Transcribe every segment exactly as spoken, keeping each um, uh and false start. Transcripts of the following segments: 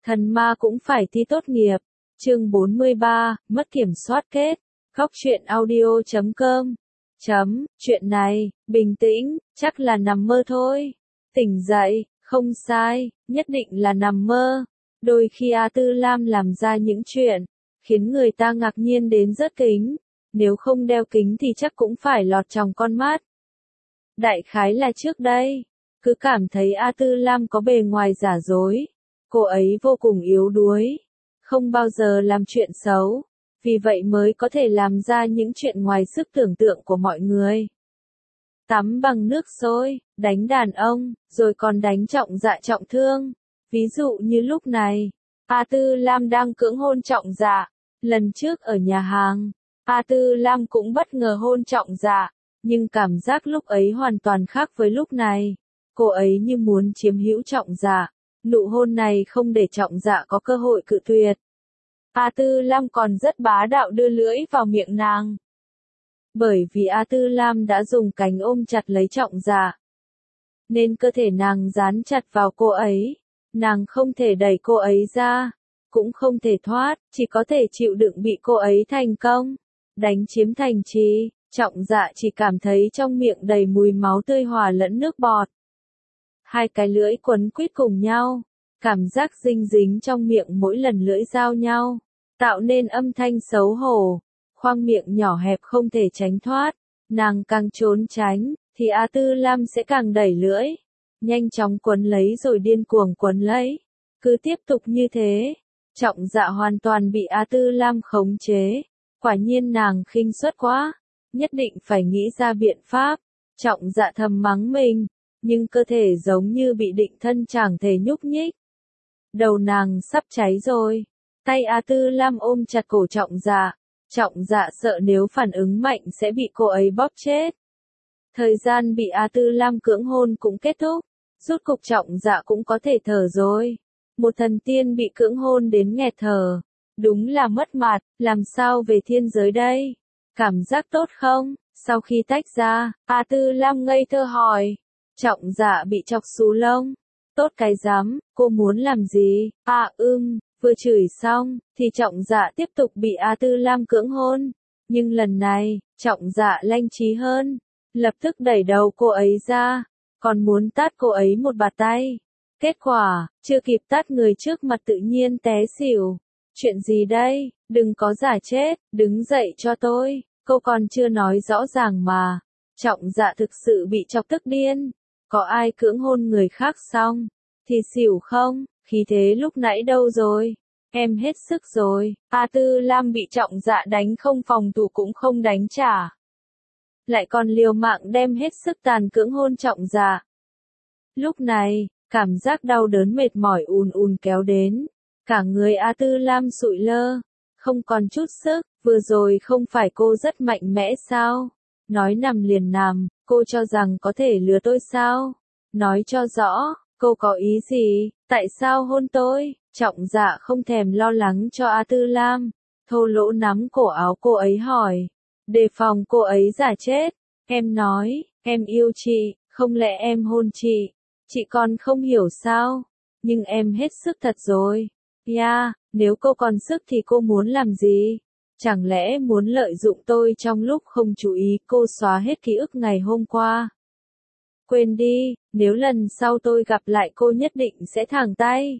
Thần ma cũng phải thi tốt nghiệp. Chương bốn mươi ba, mất kiểm soát kết. Góc truyện audio chấm com. Chấm, chuyện này, bình tĩnh, chắc là nằm mơ thôi. Tỉnh dậy, không sai, nhất định là nằm mơ. Đôi khi A Tư Lam làm ra những chuyện, khiến người ta ngạc nhiên đến rớt kính. Nếu không đeo kính thì chắc cũng phải lọt trong con mắt. Đại khái là trước đây, cứ cảm thấy A Tư Lam có bề ngoài giả dối. Cô ấy vô cùng yếu đuối, không bao giờ làm chuyện xấu, vì vậy mới có thể làm ra những chuyện ngoài sức tưởng tượng của mọi người. Tắm bằng nước sôi, đánh đàn ông, rồi còn đánh Trọng Dạ trọng thương. Ví dụ như lúc này, A Tư Lam đang cưỡng hôn Trọng Dạ. Lần trước ở nhà hàng, A Tư Lam cũng bất ngờ hôn Trọng Dạ, nhưng cảm giác lúc ấy hoàn toàn khác với lúc này. Cô ấy như muốn chiếm hữu Trọng Dạ. Nụ hôn này không để Trọng Dạ có cơ hội cự tuyệt. A Tư Lam còn rất bá đạo đưa lưỡi vào miệng nàng. Bởi vì A Tư Lam đã dùng cánh ôm chặt lấy Trọng Dạ, nên cơ thể nàng dán chặt vào cô ấy. Nàng không thể đẩy cô ấy ra, cũng không thể thoát, chỉ có thể chịu đựng bị cô ấy thành công đánh chiếm thành trì. Trọng Dạ chỉ cảm thấy trong miệng đầy mùi máu tươi hòa lẫn nước bọt. Hai cái lưỡi quấn quýt cùng nhau, cảm giác dinh dính trong miệng mỗi lần lưỡi giao nhau, tạo nên âm thanh xấu hổ. Khoang miệng nhỏ hẹp không thể tránh thoát, nàng càng trốn tránh, thì A Tư Lam sẽ càng đẩy lưỡi, nhanh chóng quấn lấy rồi điên cuồng quấn lấy. Cứ tiếp tục như thế, Trọng Dạ hoàn toàn bị A Tư Lam khống chế. Quả nhiên nàng khinh suất quá, nhất định phải nghĩ ra biện pháp. Trọng Dạ thầm mắng mình, nhưng cơ thể giống như bị định thân chẳng thể nhúc nhích. Đầu nàng sắp cháy rồi, tay A Tư Lam ôm chặt cổ Trọng Dạ. Trọng Dạ sợ nếu phản ứng mạnh sẽ bị cô ấy bóp chết. Thời gian bị A Tư Lam cưỡng hôn cũng kết thúc, rốt cục Trọng Dạ cũng có thể thở rồi. Một thần tiên bị cưỡng hôn đến nghẹt thở, đúng là mất mặt. Làm sao về thiên giới đây? Cảm giác tốt không? Sau khi tách ra, A Tư Lam ngây thơ hỏi. Trọng Dạ bị chọc xù lông. Tốt cái rắm, cô muốn làm gì? À ưm, vừa chửi xong, thì Trọng Dạ tiếp tục bị A Tư Lam cưỡng hôn. Nhưng lần này, Trọng Dạ lanh trí hơn, lập tức đẩy đầu cô ấy ra, còn muốn tát cô ấy một bạt tay. Kết quả, chưa kịp tát người trước mặt tự nhiên té xỉu. Chuyện gì đây? Đừng có giả chết, đứng dậy cho tôi. Câu còn chưa nói rõ ràng mà. Trọng Dạ thực sự bị chọc tức điên. Có ai cưỡng hôn người khác xong thì xỉu không? Khí thế lúc nãy đâu rồi? Em hết sức rồi. A Tư Lam bị Trọng Dạ đánh không phòng thủ cũng không đánh trả, lại còn liều mạng đem hết sức tàn cưỡng hôn Trọng Dạ. Lúc này, cảm giác đau đớn mệt mỏi ùn ùn kéo đến. Cả người A Tư Lam sụi lơ, không còn chút sức. Vừa rồi không phải cô rất mạnh mẽ sao? Nói nằm liền nằm, cô cho rằng có thể lừa tôi sao? Nói cho rõ, cô có ý gì? Tại sao hôn tôi? Trọng Dạ không thèm lo lắng cho A Tư Lam, thô lỗ nắm cổ áo cô ấy hỏi, đề phòng cô ấy giả chết. Em nói, em yêu chị, không lẽ em hôn chị? Chị còn không hiểu sao? Nhưng em hết sức thật rồi. Ya, yeah, nếu cô còn sức thì cô muốn làm gì? Chẳng lẽ muốn lợi dụng tôi trong lúc không chú ý cô xóa hết ký ức ngày hôm qua? Quên đi, nếu lần sau tôi gặp lại cô nhất định sẽ thẳng tay.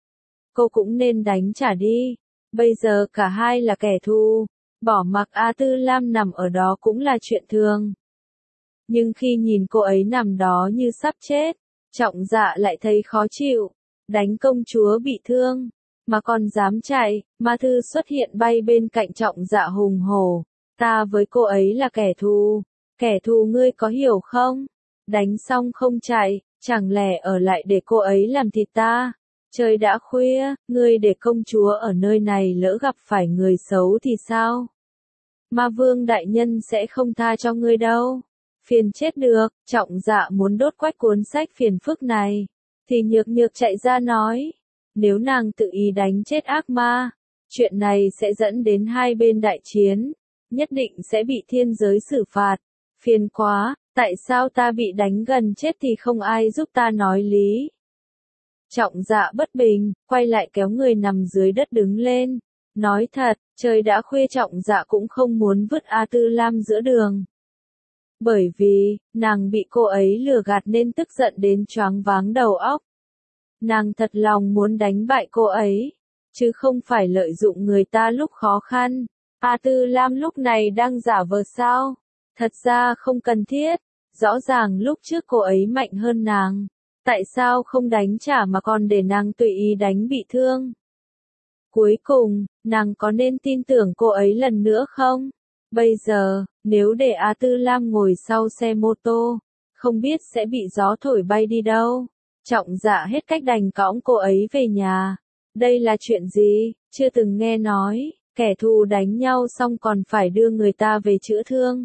Cô cũng nên đánh trả đi. Bây giờ cả hai là kẻ thù. Bỏ mặc A Tư Lam nằm ở đó cũng là chuyện thường. Nhưng khi nhìn cô ấy nằm đó như sắp chết, Trọng Dạ lại thấy khó chịu. Đánh công chúa bị thương, mà còn dám chạy. Ma Thư xuất hiện bay bên cạnh Trọng Dạ hùng hổ. Ta với cô ấy là kẻ thù. Kẻ thù ngươi có hiểu không? Đánh xong không chạy, chẳng lẽ ở lại để cô ấy làm thịt ta? Trời đã khuya, ngươi để công chúa ở nơi này lỡ gặp phải người xấu thì sao? Ma Vương đại nhân sẽ không tha cho ngươi đâu. Phiền chết được. Trọng Dạ muốn đốt quách cuốn sách phiền phức này, thì Nhược Nhược chạy ra nói, nếu nàng tự ý đánh chết ác ma, chuyện này sẽ dẫn đến hai bên đại chiến, nhất định sẽ bị thiên giới xử phạt. Phiền quá, tại sao ta bị đánh gần chết thì không ai giúp ta nói lý? Trọng Dạ bất bình, quay lại kéo người nằm dưới đất đứng lên. Nói thật, trời đã khuya Trọng Dạ cũng không muốn vứt A Tư Lam giữa đường. Bởi vì, nàng bị cô ấy lừa gạt nên tức giận đến choáng váng đầu óc. Nàng thật lòng muốn đánh bại cô ấy, chứ không phải lợi dụng người ta lúc khó khăn. A Tư Lam lúc này đang giả vờ sao? Thật ra không cần thiết, rõ ràng lúc trước cô ấy mạnh hơn nàng. Tại sao không đánh trả mà còn để nàng tùy ý đánh bị thương? Cuối cùng, nàng có nên tin tưởng cô ấy lần nữa không? Bây giờ, nếu để A Tư Lam ngồi sau xe mô tô, không biết sẽ bị gió thổi bay đi đâu. Trọng Dạ hết cách đành cõng cô ấy về nhà. Đây là chuyện gì? Chưa từng nghe nói, kẻ thù đánh nhau xong còn phải đưa người ta về chữa thương.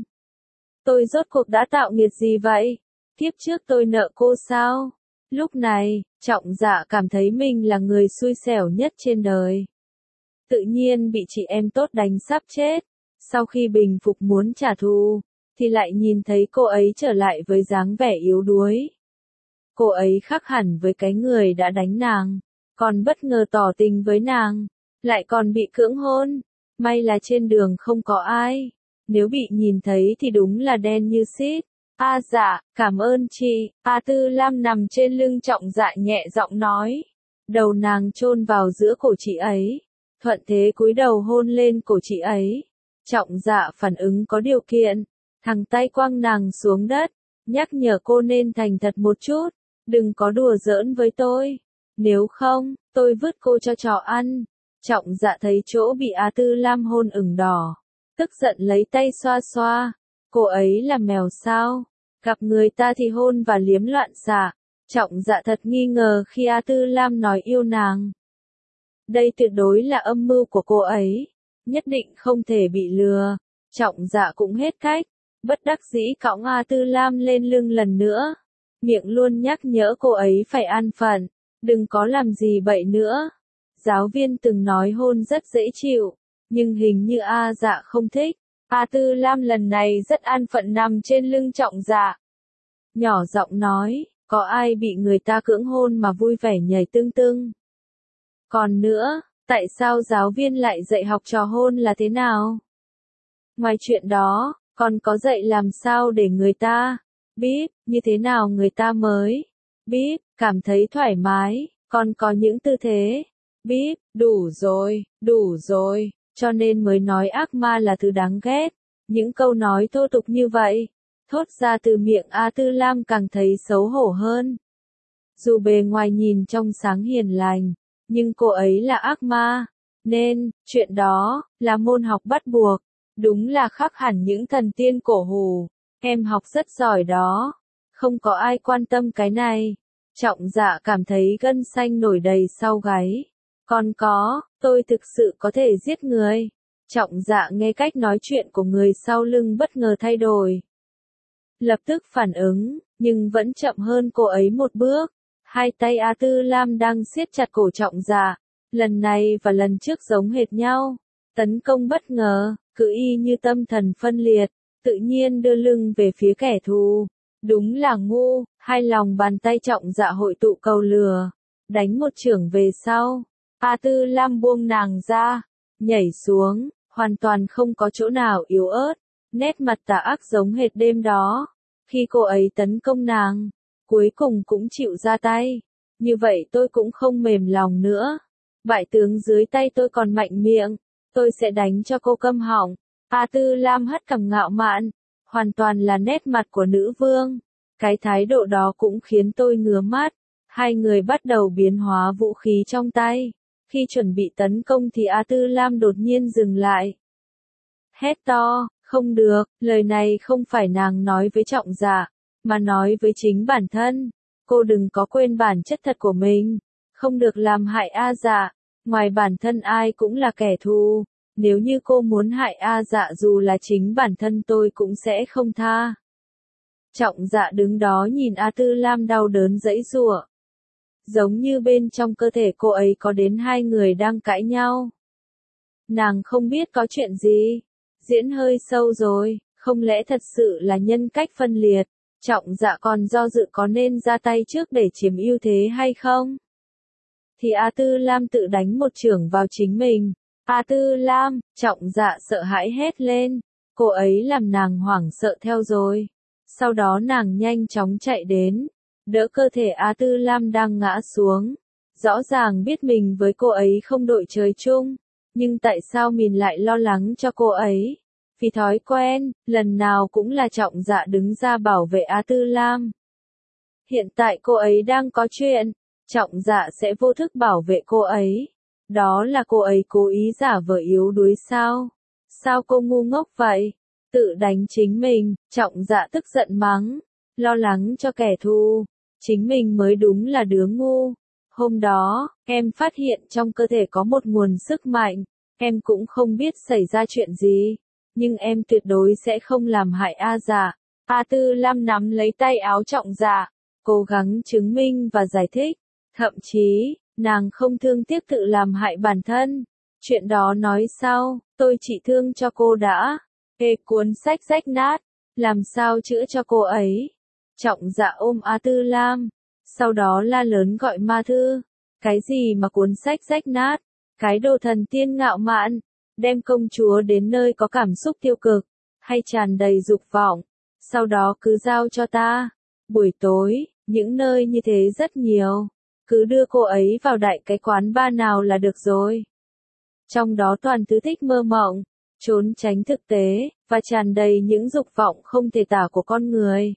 Tôi rốt cuộc đã tạo nghiệt gì vậy? Kiếp trước tôi nợ cô sao? Lúc này, Trọng Dạ cảm thấy mình là người xui xẻo nhất trên đời. Tự nhiên bị chị em tốt đánh sắp chết. Sau khi bình phục muốn trả thù, thì lại nhìn thấy cô ấy trở lại với dáng vẻ yếu đuối. Cô ấy khác hẳn với cái người đã đánh nàng, còn bất ngờ tỏ tình với nàng, lại còn bị cưỡng hôn. May là trên đường không có ai, nếu bị nhìn thấy thì đúng là đen như xít. A Dạ, cảm ơn chị. A Tư Lam nằm trên lưng Trọng Dạ nhẹ giọng nói. Đầu nàng chôn vào giữa cổ chị ấy, thuận thế cúi đầu hôn lên cổ chị ấy. Trọng Dạ phản ứng có điều kiện, thẳng tay quăng nàng xuống đất, nhắc nhở cô nên thành thật một chút, đừng có đùa giỡn với tôi, nếu không, tôi vứt cô cho chó ăn. Trọng Dạ thấy chỗ bị A Tư Lam hôn ửng đỏ, tức giận lấy tay xoa xoa, cô ấy là mèo sao, gặp người ta thì hôn và liếm loạn xạ. Trọng Dạ thật nghi ngờ khi A Tư Lam nói yêu nàng. Đây tuyệt đối là âm mưu của cô ấy, nhất định không thể bị lừa. Trọng Dạ cũng hết cách, bất đắc dĩ cõng A Tư Lam lên lưng lần nữa, miệng luôn nhắc nhở cô ấy phải an phận, đừng có làm gì bậy nữa. Giáo viên từng nói hôn rất dễ chịu, nhưng hình như A Dạ không thích. A Tư Lam lần này rất an phận nằm trên lưng Trọng Dạ. Nhỏ giọng nói, có ai bị người ta cưỡng hôn mà vui vẻ nhảy tưng tưng. Còn nữa, tại sao giáo viên lại dạy học trò hôn là thế nào? Ngoài chuyện đó, còn có dạy làm sao để người ta biết như thế nào người ta mới biết cảm thấy thoải mái, còn có những tư thế biết, đủ rồi, đủ rồi, cho nên mới nói ác ma là thứ đáng ghét. Những câu nói thô tục như vậy, thốt ra từ miệng A Tư Lam càng thấy xấu hổ hơn. Dù bề ngoài nhìn trong sáng hiền lành, nhưng cô ấy là ác ma, nên, chuyện đó, là môn học bắt buộc. Đúng là khác hẳn những thần tiên cổ hủ. Em học rất giỏi đó. Không có ai quan tâm cái này. Trọng Dạ cảm thấy gân xanh nổi đầy sau gáy. Còn có, tôi thực sự có thể giết người. Trọng Dạ nghe cách nói chuyện của người sau lưng bất ngờ thay đổi. Lập tức phản ứng, nhưng vẫn chậm hơn cô ấy một bước. Hai tay A Tư Lam đang siết chặt cổ Trọng Dạ. Lần này và lần trước giống hệt nhau. Tấn công bất ngờ, cứ y như tâm thần phân liệt, tự nhiên đưa lưng về phía kẻ thù. Đúng là ngu, hai lòng bàn tay Trọng Dạ hội tụ cầu lừa, đánh một chưởng về sau. A Tư Lam buông nàng ra, nhảy xuống, hoàn toàn không có chỗ nào yếu ớt, nét mặt tà ác giống hệt đêm đó. Khi cô ấy tấn công nàng, cuối cùng cũng chịu ra tay. Như vậy tôi cũng không mềm lòng nữa. Bại tướng dưới tay tôi còn mạnh miệng, tôi sẽ đánh cho cô câm họng. A Tư Lam hất cằm ngạo mạn, hoàn toàn là nét mặt của nữ vương. Cái thái độ đó cũng khiến tôi ngứa mắt. Hai người bắt đầu biến hóa vũ khí trong tay. Khi chuẩn bị tấn công thì A Tư Lam đột nhiên dừng lại. Hét to, không được, lời này không phải nàng nói với Trọng Dạ, mà nói với chính bản thân. Cô đừng có quên bản chất thật của mình, không được làm hại A Dạ. Ngoài bản thân ai cũng là kẻ thù. Nếu như cô muốn hại A Dạ dù là chính bản thân tôi cũng sẽ không tha. Trọng Dạ đứng đó nhìn A Tư Lam đau đớn giãy giụa. Giống như bên trong cơ thể cô ấy có đến hai người đang cãi nhau. Nàng không biết có chuyện gì. Diễn hơi sâu rồi, không lẽ thật sự là nhân cách phân liệt. Trọng Dạ còn do dự có nên ra tay trước để chiếm ưu thế hay không? thì A Tư Lam tự đánh một chưởng vào chính mình. A Tư Lam, Trọng Dạ sợ hãi hét lên, cô ấy làm nàng hoảng sợ theo rồi. Sau đó nàng nhanh chóng chạy đến, đỡ cơ thể A Tư Lam đang ngã xuống. Rõ ràng biết mình với cô ấy không đội trời chung, nhưng tại sao mình lại lo lắng cho cô ấy? Vì thói quen, lần nào cũng là Trọng Dạ đứng ra bảo vệ A Tư Lam. Hiện tại cô ấy đang có chuyện, Trọng Dạ sẽ vô thức bảo vệ cô ấy. Đó là cô ấy cố ý giả vờ yếu đuối sao? Sao cô ngu ngốc vậy? Tự đánh chính mình, Trọng Dạ tức giận mắng, lo lắng cho kẻ thù. Chính mình mới đúng là đứa ngu. Hôm đó, em phát hiện trong cơ thể có một nguồn sức mạnh. Em cũng không biết xảy ra chuyện gì, nhưng em tuyệt đối sẽ không làm hại A Dạ. A Tư Lam nắm lấy tay áo Trọng Dạ, cố gắng chứng minh và giải thích. Thậm chí, nàng không thương tiếc tự làm hại bản thân. Chuyện đó nói sau, tôi chỉ thương cho cô đã. Ê cuốn sách rách nát, làm sao chữa cho cô ấy? Trọng Dạ ôm A Tư Lam, sau đó la lớn gọi Ma Thư. Cái gì mà cuốn sách rách nát? Cái đồ thần tiên ngạo mạn, đem công chúa đến nơi có cảm xúc tiêu cực, hay tràn đầy dục vọng, sau đó cứ giao cho ta. Buổi tối, những nơi như thế rất nhiều, cứ đưa cô ấy vào đại cái quán bar nào là được rồi. Trong đó toàn thứ thích mơ mộng, trốn tránh thực tế, và tràn đầy những dục vọng không thể tả của con người.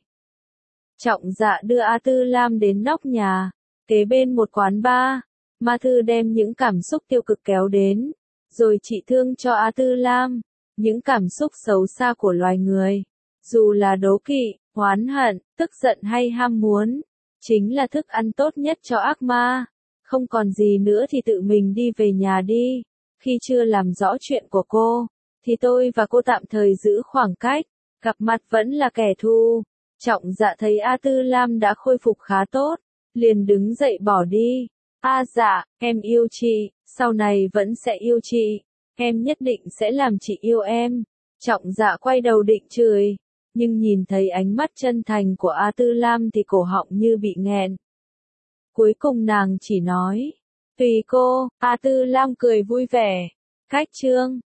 Trọng Dạ đưa A Tư Lam đến nóc nhà, kế bên một quán bar. Ma Thư đem những cảm xúc tiêu cực kéo đến, rồi trị thương cho A Tư Lam. Những cảm xúc xấu xa của loài người, dù là đố kỵ, oán hận, tức giận hay ham muốn, chính là thức ăn tốt nhất cho ác ma. Không còn gì nữa thì tự mình đi về nhà đi. Khi chưa làm rõ chuyện của cô, thì tôi và cô tạm thời giữ khoảng cách, gặp mặt vẫn là kẻ thù. Trọng Dạ thấy A Tư Lam đã khôi phục khá tốt, liền đứng dậy bỏ đi. A Dạ, em yêu chị, sau này vẫn sẽ yêu chị, em nhất định sẽ làm chị yêu em. Trọng Dạ quay đầu định chửi, nhưng nhìn thấy ánh mắt chân thành của A Tư Lam thì cổ họng như bị nghẹn. Cuối cùng nàng chỉ nói, tùy cô. A Tư Lam cười vui vẻ. Cách chương